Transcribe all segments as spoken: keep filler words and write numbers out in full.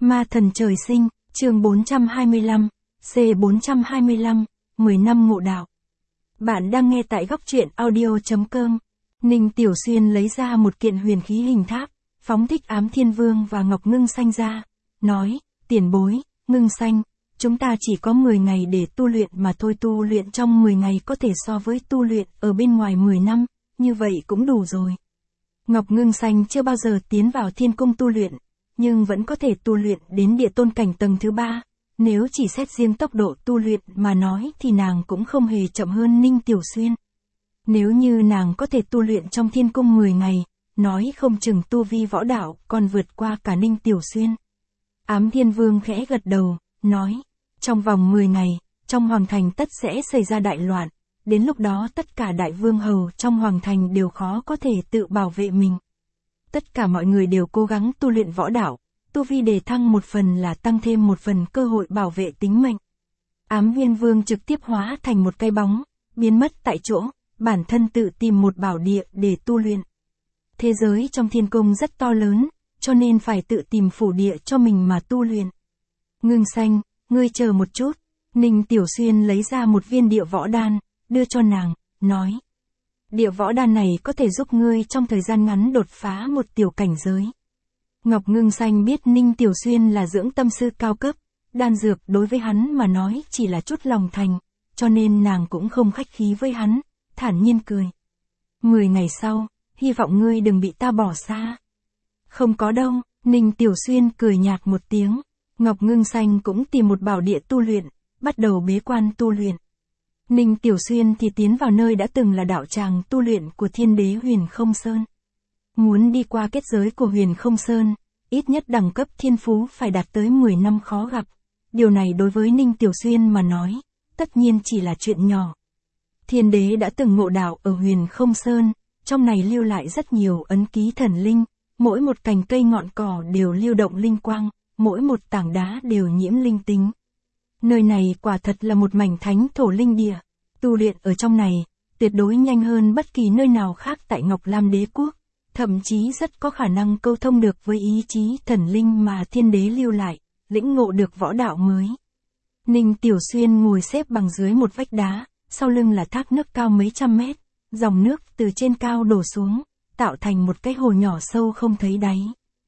Ma thần trời sinh, chương bốn trăm hai mươi lăm, C bốn trăm hai mươi lăm, mười năm ngộ đạo. Bạn đang nghe tại góc truyện audio.com. Ninh Tiểu Xuyên lấy ra một kiện huyền khí hình tháp, phóng thích Ám Thiên Vương và Ngọc Ngưng Xanh ra, nói, tiền bối, Ngưng Xanh, chúng ta chỉ có mười ngày để tu luyện mà thôi, tu luyện trong mười ngày có thể so với tu luyện ở bên ngoài mười năm, như vậy cũng đủ rồi. Ngọc Ngưng Xanh chưa bao giờ tiến vào thiên cung tu luyện, nhưng vẫn có thể tu luyện đến địa tôn cảnh tầng thứ ba. Nếu chỉ xét riêng tốc độ tu luyện mà nói thì nàng cũng không hề chậm hơn Ninh Tiểu Xuyên. Nếu như nàng có thể tu luyện trong thiên cung mười ngày, nói không chừng tu vi võ đạo còn vượt qua cả Ninh Tiểu Xuyên. Ám Thiên Vương khẽ gật đầu, nói, trong vòng mười ngày, trong hoàng thành tất sẽ xảy ra đại loạn, đến lúc đó tất cả đại vương hầu trong hoàng thành đều khó có thể tự bảo vệ mình. Tất cả mọi người đều cố gắng tu luyện võ đạo, tu vi đề thăng một phần là tăng thêm một phần cơ hội bảo vệ tính mệnh. Ám Viên Vương trực tiếp hóa thành một cái bóng, biến mất tại chỗ, bản thân tự tìm một bảo địa để tu luyện. Thế giới trong thiên cung rất to lớn, cho nên phải tự tìm phủ địa cho mình mà tu luyện. Ngưng Xanh, ngươi chờ một chút. Ninh Tiểu Xuyên lấy ra một viên địa võ đan, đưa cho nàng, nói. Địa võ đan này có thể giúp ngươi trong thời gian ngắn đột phá một tiểu cảnh giới. Ngọc Ngưng Xanh biết Ninh Tiểu Xuyên là dưỡng tâm sư cao cấp, đan dược đối với hắn mà nói chỉ là chút lòng thành, cho nên nàng cũng không khách khí với hắn, thản nhiên cười. Mười ngày sau, hy vọng ngươi đừng bị ta bỏ xa. Không có đâu, Ninh Tiểu Xuyên cười nhạt một tiếng. Ngọc Ngưng Xanh cũng tìm một bảo địa tu luyện, bắt đầu bế quan tu luyện. Ninh Tiểu Xuyên thì tiến vào nơi đã từng là đạo tràng tu luyện của Thiên Đế Huyền Không Sơn. Muốn đi qua kết giới của Huyền Không Sơn, ít nhất đẳng cấp thiên phú phải đạt tới mười năm khó gặp. Điều này đối với Ninh Tiểu Xuyên mà nói, tất nhiên chỉ là chuyện nhỏ. Thiên Đế đã từng ngộ đạo ở Huyền Không Sơn, trong này lưu lại rất nhiều ấn ký thần linh, mỗi một cành cây ngọn cỏ đều lưu động linh quang, mỗi một tảng đá đều nhiễm linh tính. Nơi này quả thật là một mảnh thánh thổ linh địa, tu luyện ở trong này, tuyệt đối nhanh hơn bất kỳ nơi nào khác tại Ngọc Lam Đế Quốc, thậm chí rất có khả năng câu thông được với ý chí thần linh mà Thiên Đế lưu lại, lĩnh ngộ được võ đạo mới. Ninh Tiểu Xuyên ngồi xếp bằng dưới một vách đá, sau lưng là thác nước cao mấy trăm mét, dòng nước từ trên cao đổ xuống, tạo thành một cái hồ nhỏ sâu không thấy đáy.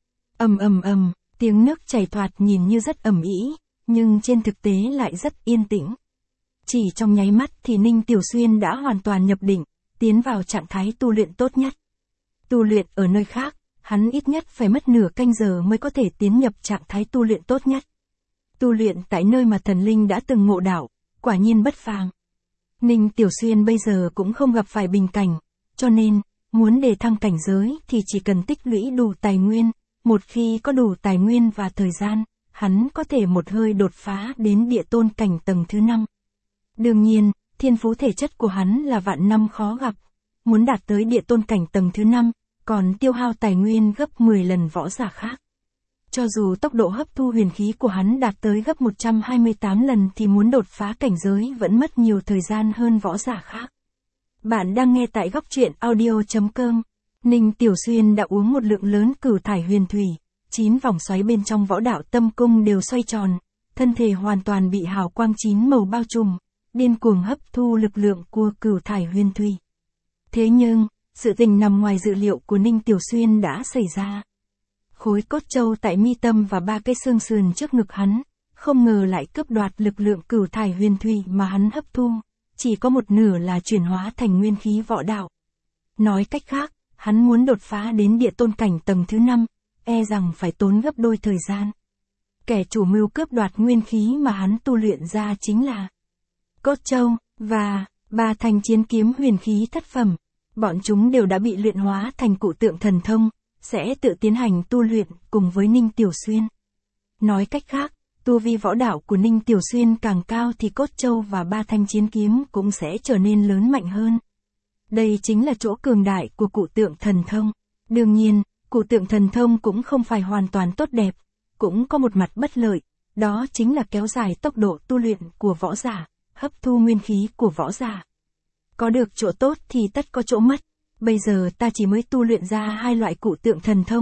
Ầm ầm ầm, tiếng nước chảy thoạt nhìn như rất ầm ĩ, nhưng trên thực tế lại rất yên tĩnh. Chỉ trong nháy mắt thì Ninh Tiểu Xuyên đã hoàn toàn nhập định, tiến vào trạng thái tu luyện tốt nhất. Tu luyện ở nơi khác, hắn ít nhất phải mất nửa canh giờ mới có thể tiến nhập trạng thái tu luyện tốt nhất. Tu luyện tại nơi mà thần linh đã từng ngộ đạo, quả nhiên bất phàm. Ninh Tiểu Xuyên bây giờ cũng không gặp phải bình cảnh, cho nên, muốn đề thăng cảnh giới thì chỉ cần tích lũy đủ tài nguyên, một khi có đủ tài nguyên và thời gian, hắn có thể một hơi đột phá đến địa tôn cảnh tầng thứ năm. Đương nhiên, thiên phú thể chất của hắn là vạn năm khó gặp, muốn đạt tới địa tôn cảnh tầng thứ năm, còn tiêu hao tài nguyên gấp mười lần võ giả khác. Cho dù tốc độ hấp thu huyền khí của hắn đạt tới gấp một trăm hai mươi tám lần thì muốn đột phá cảnh giới vẫn mất nhiều thời gian hơn võ giả khác. Bạn đang nghe tại góc truyện audio.com. Ninh Tiểu Xuyên đã uống một lượng lớn cửu thải huyền thủy, chín vòng xoáy bên trong võ đạo tâm cung đều xoay tròn, thân thể hoàn toàn bị hào quang chín màu bao trùm, điên cuồng hấp thu lực lượng của cửu thải huyền thủy. Thế nhưng, sự tình nằm ngoài dự liệu của Ninh Tiểu Xuyên đã xảy ra. Khối cốt châu tại mi tâm và ba cái xương sườn trước ngực hắn, không ngờ lại cướp đoạt lực lượng cửu thải huyền thủy mà hắn hấp thu, chỉ có một nửa là chuyển hóa thành nguyên khí võ đạo. Nói cách khác, hắn muốn đột phá đến địa tôn cảnh tầng thứ năm, e rằng phải tốn gấp đôi thời gian. Kẻ chủ mưu cướp đoạt nguyên khí mà hắn tu luyện ra chính là cốt châu, và ba thanh chiến kiếm huyền khí thất phẩm. Bọn chúng đều đã bị luyện hóa thành cụ tượng thần thông, sẽ tự tiến hành tu luyện cùng với Ninh Tiểu Xuyên. Nói cách khác, tu vi võ đạo của Ninh Tiểu Xuyên càng cao thì cốt châu và ba thanh chiến kiếm cũng sẽ trở nên lớn mạnh hơn. Đây chính là chỗ cường đại của cụ tượng thần thông. Đương nhiên, cụ tượng thần thông cũng không phải hoàn toàn tốt đẹp, cũng có một mặt bất lợi, đó chính là kéo dài tốc độ tu luyện của võ giả, hấp thu nguyên khí của võ giả. Có được chỗ tốt thì tất có chỗ mất. Bây giờ ta chỉ mới tu luyện ra hai loại cụ tượng thần thông,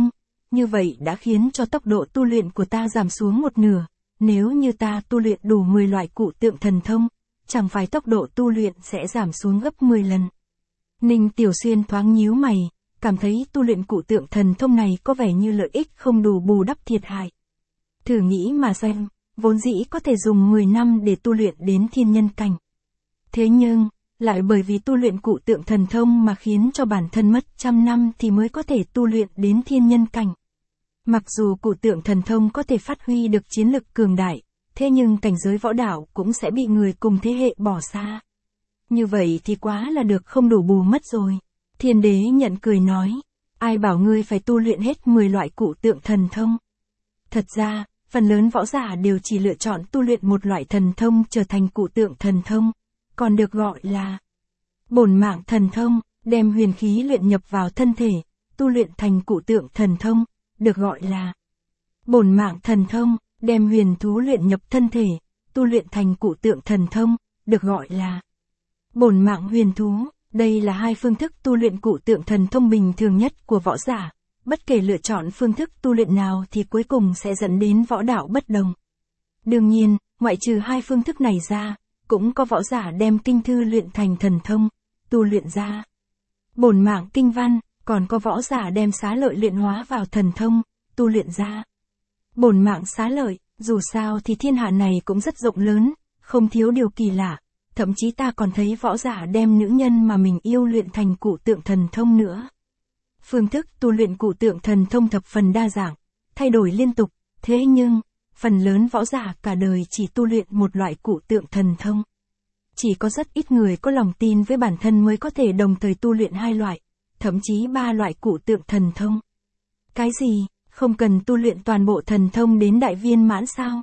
như vậy đã khiến cho tốc độ tu luyện của ta giảm xuống một nửa. Nếu như ta tu luyện đủ mười loại cụ tượng thần thông, chẳng phải tốc độ tu luyện sẽ giảm xuống gấp mười lần. Ninh Tiểu Xuyên thoáng nhíu mày, cảm thấy tu luyện cụ tượng thần thông này có vẻ như lợi ích không đủ bù đắp thiệt hại. Thử nghĩ mà xem, vốn dĩ có thể dùng mười năm để tu luyện đến thiên nhân cảnh. Thế nhưng, lại bởi vì tu luyện cụ tượng thần thông mà khiến cho bản thân mất trăm năm thì mới có thể tu luyện đến thiên nhân cảnh. Mặc dù cụ tượng thần thông có thể phát huy được chiến lực cường đại, thế nhưng cảnh giới võ đạo cũng sẽ bị người cùng thế hệ bỏ xa. Như vậy thì quá là được không đủ bù mất rồi. Thiên đế nhận cười nói, ai bảo ngươi phải tu luyện hết mười loại cụ tượng thần thông. Thật ra, phần lớn võ giả đều chỉ lựa chọn tu luyện một loại thần thông trở thành cụ tượng thần thông, còn được gọi là bổn mạng thần thông, đem huyền khí luyện nhập vào thân thể, tu luyện thành cụ tượng thần thông, được gọi là bổn mạng thần thông, đem huyền thú luyện nhập thân thể, tu luyện thành cụ tượng thần thông, được gọi là bổn mạng huyền thú. Đây là hai phương thức tu luyện cụ tượng thần thông bình thường nhất của võ giả, bất kể lựa chọn phương thức tu luyện nào thì cuối cùng sẽ dẫn đến võ đạo bất đồng. Đương nhiên, ngoại trừ hai phương thức này ra, cũng có võ giả đem kinh thư luyện thành thần thông, tu luyện ra bổn mạng kinh văn, còn có võ giả đem xá lợi luyện hóa vào thần thông, tu luyện ra bổn mạng xá lợi. Dù sao thì thiên hạ này cũng rất rộng lớn, không thiếu điều kỳ lạ, thậm chí ta còn thấy võ giả đem nữ nhân mà mình yêu luyện thành cụ tượng thần thông nữa. Phương thức tu luyện cụ tượng thần thông thập phần đa dạng, thay đổi liên tục, thế nhưng, phần lớn võ giả cả đời chỉ tu luyện một loại cụ tượng thần thông. Chỉ có rất ít người có lòng tin với bản thân mới có thể đồng thời tu luyện hai loại, thậm chí ba loại cụ tượng thần thông. Cái gì, không cần tu luyện toàn bộ thần thông đến đại viên mãn sao?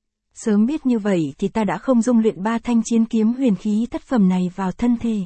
Sớm biết như vậy thì ta đã không dung luyện ba thanh chiến kiếm huyền khí thất phẩm này vào thân thể.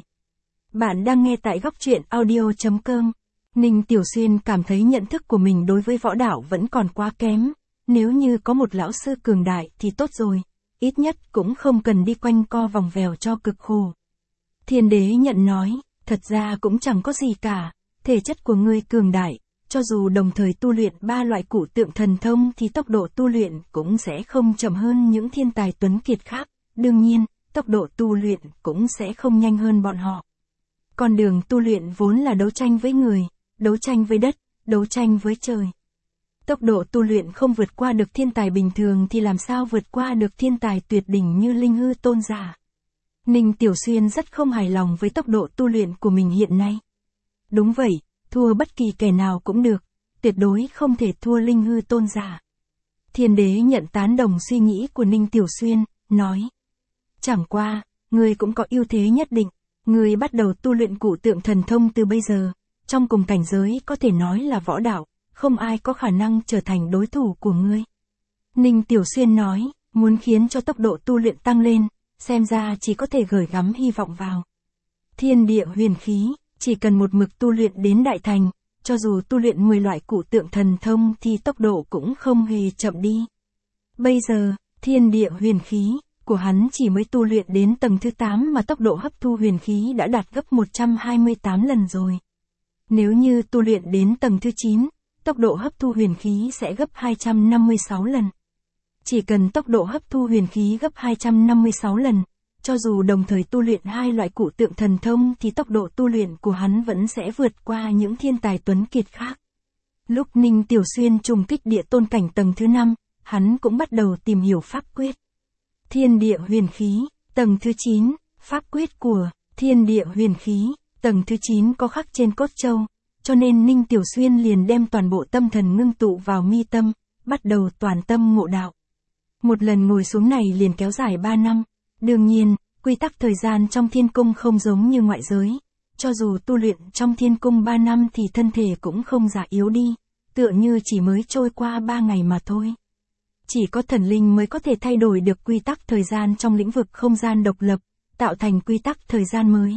Bạn đang nghe tại góc truyện audio chấm com. Ninh Tiểu Xuyên cảm thấy nhận thức của mình đối với võ đạo vẫn còn quá kém. Nếu như có một lão sư cường đại thì tốt rồi, ít nhất cũng không cần đi quanh co vòng vèo cho cực khổ. Thiên đế nhận nói, thật ra cũng chẳng có gì cả, thể chất của ngươi cường đại, cho dù đồng thời tu luyện ba loại cụ tượng thần thông thì tốc độ tu luyện cũng sẽ không chậm hơn những thiên tài tuấn kiệt khác, đương nhiên, tốc độ tu luyện cũng sẽ không nhanh hơn bọn họ. Con đường tu luyện vốn là đấu tranh với người, đấu tranh với đất, đấu tranh với trời. Tốc độ tu luyện không vượt qua được thiên tài bình thường thì làm sao vượt qua được thiên tài tuyệt đỉnh như Linh Hư Tôn giả. Ninh Tiểu Xuyên rất không hài lòng với tốc độ tu luyện của mình hiện nay. Đúng vậy, thua bất kỳ kẻ nào cũng được, tuyệt đối không thể thua Linh Hư Tôn giả. Thiên đế nhận tán đồng suy nghĩ của Ninh Tiểu Xuyên, nói. Chẳng qua, ngươi cũng có ưu thế nhất định, ngươi bắt đầu tu luyện cụ tượng thần thông từ bây giờ, trong cùng cảnh giới có thể nói là võ đạo, không ai có khả năng trở thành đối thủ của ngươi. Ninh Tiểu Xuyên nói, muốn khiến cho tốc độ tu luyện tăng lên, xem ra chỉ có thể gửi gắm hy vọng vào thiên địa huyền khí, chỉ cần một mực tu luyện đến đại thành, cho dù tu luyện mười loại cụ tượng thần thông thì tốc độ cũng không hề chậm đi. Bây giờ, thiên địa huyền khí của hắn chỉ mới tu luyện đến tầng thứ tám mà tốc độ hấp thu huyền khí đã đạt gấp một trăm hai mươi tám lần rồi. Nếu như tu luyện đến tầng thứ chín, tốc độ hấp thu huyền khí sẽ gấp hai trăm năm mươi sáu lần. Chỉ cần tốc độ hấp thu huyền khí gấp hai trăm năm mươi sáu lần, cho dù đồng thời tu luyện hai loại cụ tượng thần thông thì tốc độ tu luyện của hắn vẫn sẽ vượt qua những thiên tài tuấn kiệt khác. Lúc Ninh Tiểu Xuyên trùng kích địa tôn cảnh tầng thứ năm, hắn cũng bắt đầu tìm hiểu pháp quyết. Thiên địa huyền khí, tầng thứ chín, pháp quyết của thiên địa huyền khí, tầng thứ chín có khắc trên cốt châu, cho nên Ninh Tiểu Xuyên liền đem toàn bộ tâm thần ngưng tụ vào mi tâm, bắt đầu toàn tâm ngộ đạo. Một lần ngồi xuống này liền kéo dài ba năm. Đương nhiên, quy tắc thời gian trong thiên cung không giống như ngoại giới. Cho dù tu luyện trong thiên cung ba năm thì thân thể cũng không già yếu đi, tựa như chỉ mới trôi qua ba ngày mà thôi. Chỉ có thần linh mới có thể thay đổi được quy tắc thời gian trong lĩnh vực không gian độc lập, tạo thành quy tắc thời gian mới.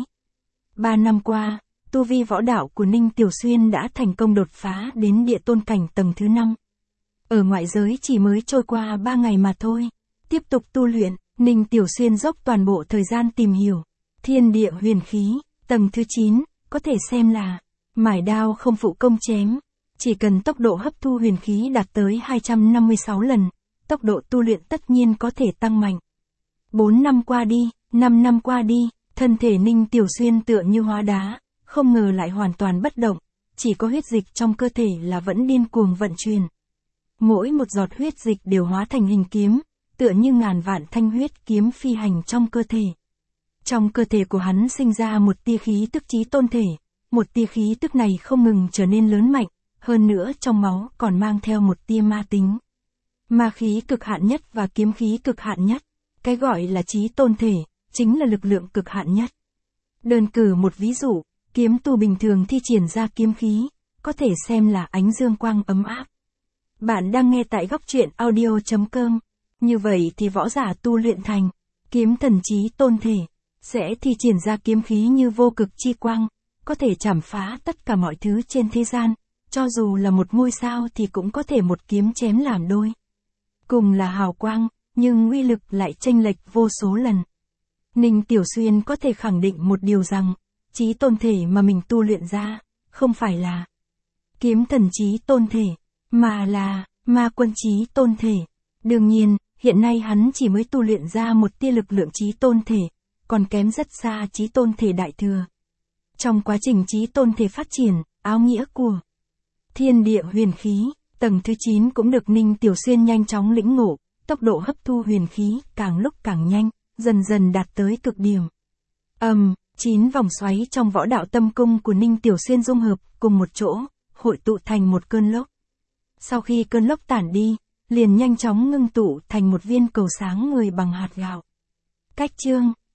Ba năm qua, tu vi võ đạo của Ninh Tiểu Xuyên đã thành công đột phá đến địa tôn cảnh tầng thứ năm. Ở ngoại giới chỉ mới trôi qua ba ngày mà thôi. Tiếp tục tu luyện, Ninh Tiểu Xuyên dốc toàn bộ thời gian tìm hiểu. Thiên địa huyền khí, tầng thứ chín, có thể xem là mải đao không phụ công chém. Chỉ cần tốc độ hấp thu huyền khí đạt tới hai trăm năm mươi sáu lần, tốc độ tu luyện tất nhiên có thể tăng mạnh. bốn năm qua đi, năm năm qua đi, thân thể Ninh Tiểu Xuyên tựa như hóa đá, không ngờ lại hoàn toàn bất động, chỉ có huyết dịch trong cơ thể là vẫn điên cuồng vận chuyển. Mỗi một giọt huyết dịch đều hóa thành hình kiếm, tựa như ngàn vạn thanh huyết kiếm phi hành trong cơ thể. Trong cơ thể của hắn sinh ra một tia khí tức chí tôn thể, một tia khí tức này không ngừng trở nên lớn mạnh, hơn nữa trong máu còn mang theo một tia ma tính. Ma khí cực hạn nhất và kiếm khí cực hạn nhất, cái gọi là chí tôn thể, chính là lực lượng cực hạn nhất. Đơn cử một ví dụ, kiếm tu bình thường thi triển ra kiếm khí, có thể xem là ánh dương quang ấm áp. Bạn đang nghe tại góc truyện audio chấm com. Như vậy thì võ giả tu luyện thành kiếm thần chí tôn thể, sẽ thi triển ra kiếm khí như vô cực chi quang, có thể chảm phá tất cả mọi thứ trên thế gian, cho dù là một ngôi sao thì cũng có thể một kiếm chém làm đôi. Cùng là hào quang, nhưng uy lực lại chênh lệch vô số lần. Ninh Tiểu Xuyên có thể khẳng định một điều rằng, chí tôn thể mà mình tu luyện ra, không phải là kiếm thần chí tôn thể, mà là ma quân chí tôn thể. Đương nhiên, hiện nay hắn chỉ mới tu luyện ra một tia lực lượng chí tôn thể, còn kém rất xa chí tôn thể đại thừa. Trong quá trình chí tôn thể phát triển, áo nghĩa của thiên địa huyền khí, tầng thứ chín cũng được Ninh Tiểu Xuyên nhanh chóng lĩnh ngộ, tốc độ hấp thu huyền khí càng lúc càng nhanh, dần dần đạt tới cực điểm. Ầm, um, chín vòng xoáy trong võ đạo tâm cung của Ninh Tiểu Xuyên dung hợp cùng một chỗ, hội tụ thành một cơn lốc. Sau khi cơn lốc tản đi, liền nhanh chóng ngưng tụ thành một viên cầu sáng người bằng hạt gạo. Cách chương